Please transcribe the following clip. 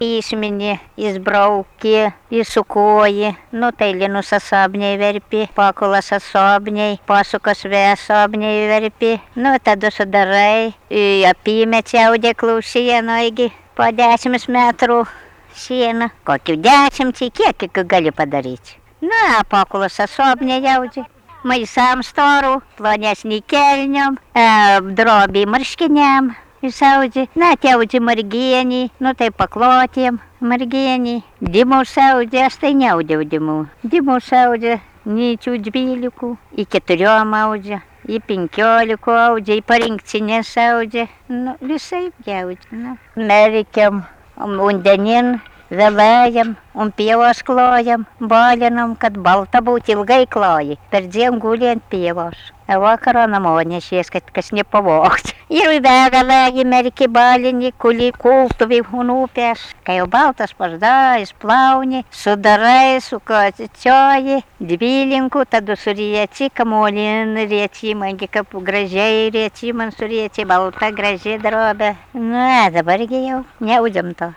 Išmini, išbrauki, įsukuoji, tai linus asobniai verpi, pakulas asobniai, pasukas vėsobniai verpi, tada sudarai, apymetį audeklų šienoigi po 10 metrų šieną, kokių 10, kiek gali padaryti. Pakulas asobniai audži, maisam storų, plonesnį kelniom, drobį marškiniam. Išaudži, tie audži margienį, tai paklotėm margienį. Dimų saudži, aš tai neaudžiau dimų. Dimų saudži, nyčių 12, į 4 audžia, į 15 audžia, į parinkcinės audžia. Visai audžia. Merkiam, undenin, vėlėjam, pievos klojam, balinam, kad balta būti ilgai kloji. Per diem guli ant pievos. Vakaro namo nešies, kad kas nepavogtų. Ir vėlėjai merki balinį, kuli kultuvį upės. Kai jau baltas paždais, plauni, sudarai, sukocioji, 12, tada surieci, kamuolin rieci, mangi kaip gražiai rieci, man surieci, balta graži drobė. Dabargi jau neaudžiam to.